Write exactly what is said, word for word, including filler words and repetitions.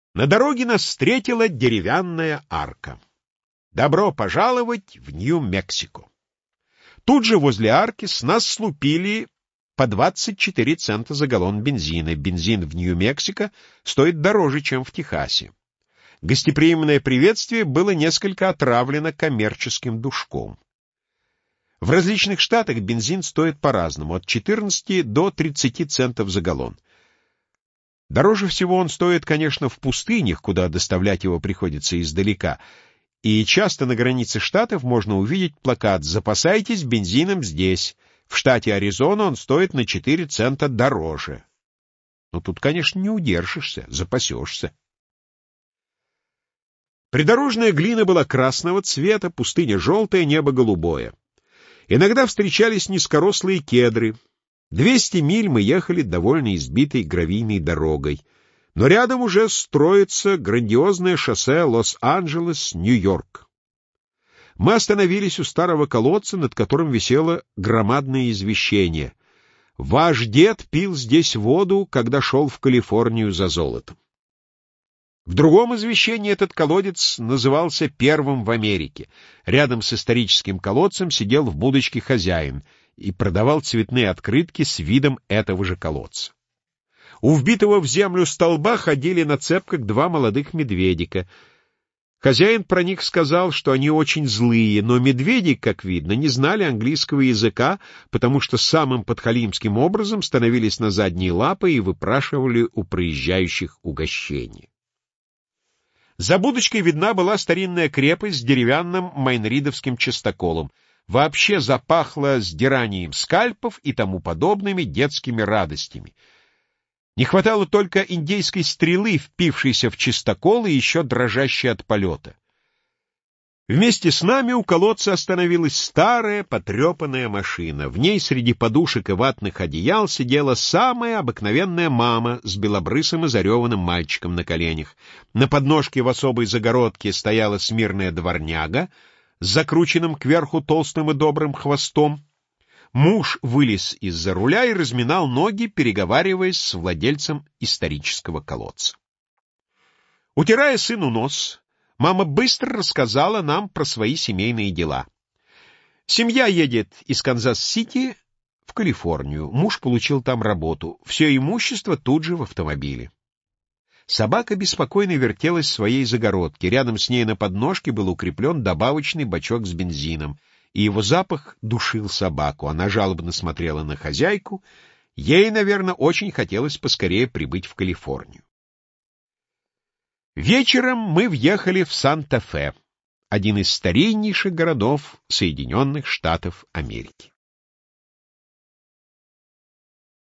На дороге нас встретила деревянная арка. Добро пожаловать в Нью-Мексико. Тут же возле арки с нас слупили по двадцать четыре цента за галлон бензина. Бензин в Нью-Мексико стоит дороже, чем в Техасе. Гостеприимное приветствие было несколько отравлено коммерческим душком. В различных штатах бензин стоит по-разному, от четырнадцати до тридцати центов за галлон. Дороже всего он стоит, конечно, в пустынях, куда доставлять его приходится издалека, и часто на границе штатов можно увидеть плакат «Запасайтесь бензином здесь». В штате Аризона он стоит на четыре цента дороже. Но тут, конечно, не удержишься, запасешься. Придорожная глина была красного цвета, пустыня желтая, небо голубое. Иногда встречались низкорослые кедры. Двести миль мы ехали довольно избитой гравийной дорогой. Но рядом уже строится грандиозное шоссе Лос-Анджелес-Нью-Йорк. Мы остановились у старого колодца, над которым висело громадное извещение. «Ваш дед пил здесь воду, когда шел в Калифорнию за золотом». В другом извещении этот колодец назывался первым в Америке. Рядом с историческим колодцем сидел в будочке хозяин и продавал цветные открытки с видом этого же колодца. У вбитого в землю столба ходили на цепках два молодых медведика. Хозяин про них сказал, что они очень злые, но медведи, как видно, не знали английского языка, потому что самым подхалимским образом становились на задние лапы и выпрашивали у проезжающих угощения. За будочкой видна была старинная крепость с деревянным майнридовским частоколом. Вообще запахло сдиранием скальпов и тому подобными детскими радостями. Не хватало только индейской стрелы, впившейся в частокол и еще дрожащей от полета. Вместе с нами у колодца остановилась старая потрепанная машина. В ней среди подушек и ватных одеял сидела самая обыкновенная мама с белобрысым и зареванным мальчиком на коленях. На подножке в особой загородке стояла смирная дворняга с закрученным кверху толстым и добрым хвостом. Муж вылез из-за руля и разминал ноги, переговариваясь с владельцем исторического колодца. Утирая сыну нос, мама быстро рассказала нам про свои семейные дела. Семья едет из Канзас-Сити в Калифорнию. Муж получил там работу. Все имущество тут же в автомобиле. Собака беспокойно вертелась в своей загородке. Рядом с ней на подножке был укреплен добавочный бачок с бензином, и его запах душил собаку. Она жалобно смотрела на хозяйку. Ей, наверное, очень хотелось поскорее прибыть в Калифорнию. Вечером мы въехали в Санта-Фе, один из стариннейших городов Соединенных Штатов Америки.